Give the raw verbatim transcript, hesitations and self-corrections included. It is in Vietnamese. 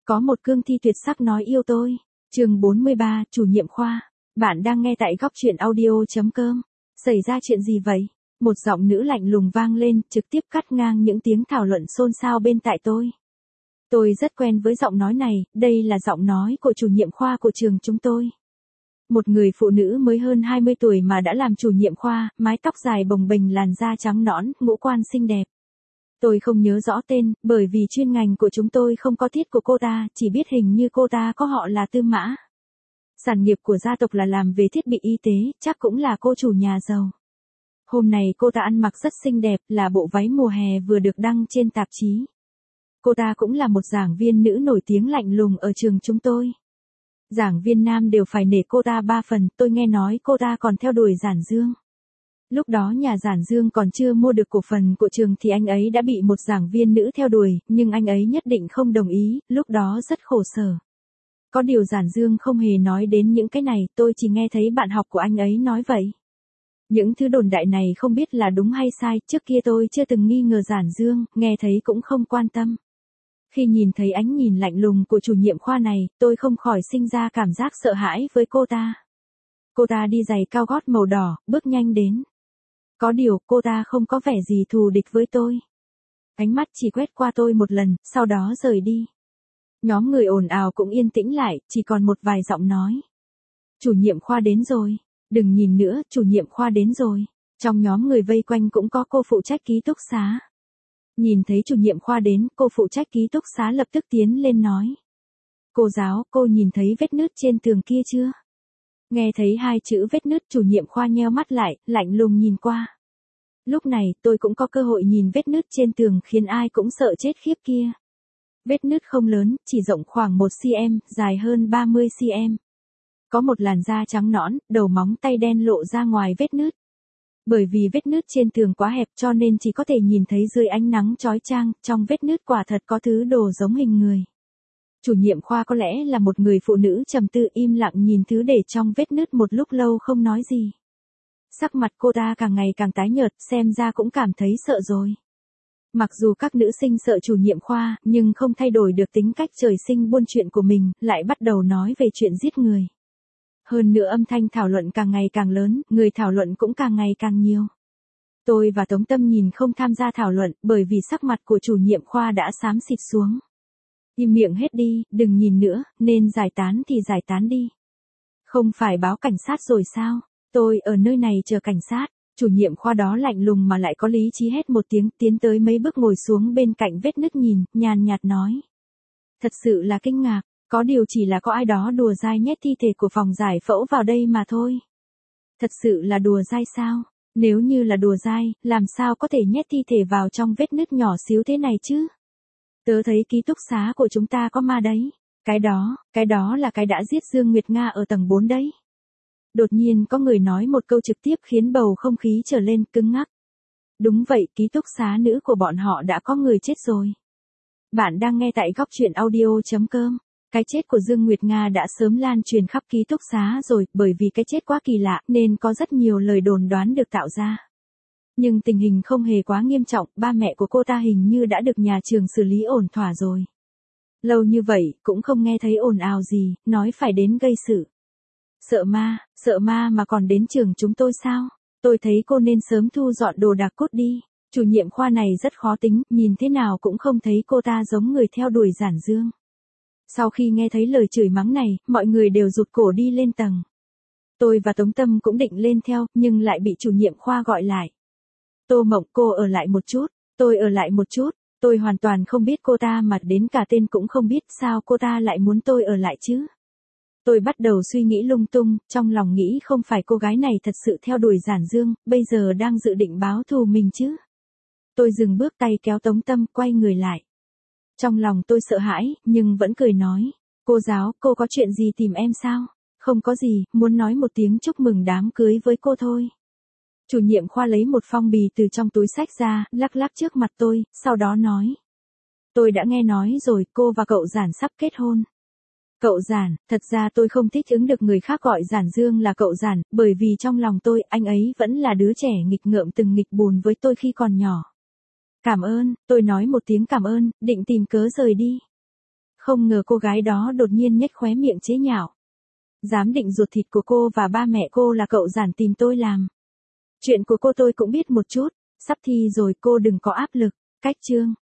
Có một cương thi tuyệt sắc nói yêu tôi. Chương bốn mươi ba, chủ nhiệm khoa. Bạn đang nghe tại góc truyện audio chấm com. Xảy ra chuyện gì vậy? Một giọng nữ lạnh lùng vang lên, trực tiếp cắt ngang những tiếng thảo luận xôn xao bên tai tôi. Tôi rất quen với giọng nói này, đây là giọng nói của chủ nhiệm khoa của trường chúng tôi. Một người phụ nữ mới hơn hai mươi tuổi mà đã làm chủ nhiệm khoa, mái tóc dài bồng bềnh, làn da trắng nõn, ngũ quan xinh đẹp. Tôi không nhớ rõ tên, bởi vì chuyên ngành của chúng tôi không có tiết của cô ta, chỉ biết hình như cô ta có họ là Tư Mã. Sản nghiệp của gia tộc là làm về thiết bị y tế, chắc cũng là cô chủ nhà giàu. Hôm nay cô ta ăn mặc rất xinh đẹp, là bộ váy mùa hè vừa được đăng trên tạp chí. Cô ta cũng là một giảng viên nữ nổi tiếng lạnh lùng ở trường chúng tôi. Giảng viên nam đều phải nể cô ta ba phần, tôi nghe nói cô ta còn theo đuổi Giản Dương. Lúc đó nhà Giản Dương còn chưa mua được cổ phần của trường thì anh ấy đã bị một giảng viên nữ theo đuổi, nhưng anh ấy nhất định không đồng ý, lúc đó rất khổ sở. Có điều Giản Dương không hề nói đến những cái này, tôi chỉ nghe thấy bạn học của anh ấy nói vậy. Những thứ đồn đại này không biết là đúng hay sai, trước kia tôi chưa từng nghi ngờ Giản Dương, nghe thấy cũng không quan tâm. Khi nhìn thấy ánh nhìn lạnh lùng của chủ nhiệm khoa này, tôi không khỏi sinh ra cảm giác sợ hãi với cô ta. Cô ta đi giày cao gót màu đỏ, bước nhanh đến. Có điều, cô ta không có vẻ gì thù địch với tôi. Ánh mắt chỉ quét qua tôi một lần, sau đó rời đi. Nhóm người ồn ào cũng yên tĩnh lại, chỉ còn một vài giọng nói. Chủ nhiệm khoa đến rồi. Đừng nhìn nữa, chủ nhiệm khoa đến rồi. Trong nhóm người vây quanh cũng có cô phụ trách ký túc xá. Nhìn thấy chủ nhiệm khoa đến, cô phụ trách ký túc xá lập tức tiến lên nói. Cô giáo, cô nhìn thấy vết nứt trên tường kia chưa? Nghe thấy hai chữ vết nứt, chủ nhiệm khoa nheo mắt lại, lạnh lùng nhìn qua. Lúc này, tôi cũng có cơ hội nhìn vết nứt trên tường khiến ai cũng sợ chết khiếp kia. Vết nứt không lớn, chỉ rộng khoảng một xăng-ti-mét, dài hơn ba mươi xăng-ti-mét. Có một làn da trắng nõn, đầu móng tay đen lộ ra ngoài vết nứt. Bởi vì vết nứt trên tường quá hẹp cho nên chỉ có thể nhìn thấy dưới ánh nắng chói chang, trong vết nứt quả thật có thứ đồ giống hình người. Chủ nhiệm khoa có lẽ là một người phụ nữ trầm tư im lặng nhìn thứ để trong vết nứt một lúc lâu không nói gì. Sắc mặt cô ta càng ngày càng tái nhợt, xem ra cũng cảm thấy sợ rồi. Mặc dù các nữ sinh sợ chủ nhiệm khoa, nhưng không thay đổi được tính cách trời sinh buôn chuyện của mình, lại bắt đầu nói về chuyện giết người. Hơn nữa âm thanh thảo luận càng ngày càng lớn, người thảo luận cũng càng ngày càng nhiều. Tôi và Tống Tâm nhìn không tham gia thảo luận, bởi vì sắc mặt của chủ nhiệm khoa đã xám xịt xuống. Im miệng hết đi, đừng nhìn nữa, nên giải tán thì giải tán đi. Không phải báo cảnh sát rồi sao? Tôi ở nơi này chờ cảnh sát. Chủ nhiệm khoa đó lạnh lùng mà lại có lý trí hét một tiếng, tiến tới mấy bước ngồi xuống bên cạnh vết nứt nhìn, nhàn nhạt nói. Thật sự là kinh ngạc, có điều chỉ là có ai đó đùa dai nhét thi thể của phòng giải phẫu vào đây mà thôi. Thật sự là đùa dai sao? Nếu như là đùa dai, làm sao có thể nhét thi thể vào trong vết nứt nhỏ xíu thế này chứ? Tớ thấy ký túc xá của chúng ta có ma đấy. Cái đó, cái đó là cái đã giết Dương Nguyệt Nga ở tầng bốn đấy. Đột nhiên có người nói một câu trực tiếp khiến bầu không khí trở lên cứng ngắc. Đúng vậy, ký túc xá nữ của bọn họ đã có người chết rồi. Bạn đang nghe tại góc truyện audio chấm com. Cái chết của Dương Nguyệt Nga đã sớm lan truyền khắp ký túc xá rồi, bởi vì cái chết quá kỳ lạ nên có rất nhiều lời đồn đoán được tạo ra. Nhưng tình hình không hề quá nghiêm trọng, ba mẹ của cô ta hình như đã được nhà trường xử lý ổn thỏa rồi. Lâu như vậy, cũng không nghe thấy ồn ào gì, nói phải đến gây sự. Sợ ma, sợ ma mà còn đến trường chúng tôi sao? Tôi thấy cô nên sớm thu dọn đồ đạc cút đi. Chủ nhiệm khoa này rất khó tính, nhìn thế nào cũng không thấy cô ta giống người theo đuổi Giản Dương. Sau khi nghe thấy lời chửi mắng này, mọi người đều rụt cổ đi lên tầng. Tôi và Tống Tâm cũng định lên theo, nhưng lại bị chủ nhiệm khoa gọi lại. Tô Mộng, cô ở lại một chút. Tôi ở lại một chút. Tôi hoàn toàn không biết cô ta mà đến cả tên cũng không biết, sao cô ta lại muốn tôi ở lại chứ? Tôi bắt đầu suy nghĩ lung tung, trong lòng nghĩ không phải cô gái này thật sự theo đuổi Giản Dương, bây giờ đang dự định báo thù mình chứ. Tôi dừng bước tay kéo Tống Tâm, quay người lại. Trong lòng tôi sợ hãi, nhưng vẫn cười nói. Cô giáo, cô có chuyện gì tìm em sao? Không có gì, muốn nói một tiếng chúc mừng đám cưới với cô thôi. Chủ nhiệm khoa lấy một phong bì từ trong túi xách ra, lắc lắc trước mặt tôi, sau đó nói. Tôi đã nghe nói rồi, cô và cậu Giản sắp kết hôn. Cậu Giản, thật ra tôi không thích ứng được người khác gọi Giản Dương là cậu Giản, bởi vì trong lòng tôi, anh ấy vẫn là đứa trẻ nghịch ngợm từng nghịch bùn với tôi khi còn nhỏ. Cảm ơn, tôi nói một tiếng cảm ơn, định tìm cớ rời đi. Không ngờ cô gái đó đột nhiên nhếch khóe miệng chế nhạo. Giám định ruột thịt của cô và ba mẹ cô là cậu Giản tìm tôi làm. Chuyện của cô tôi cũng biết một chút, sắp thi rồi cô đừng có áp lực. Cách chương.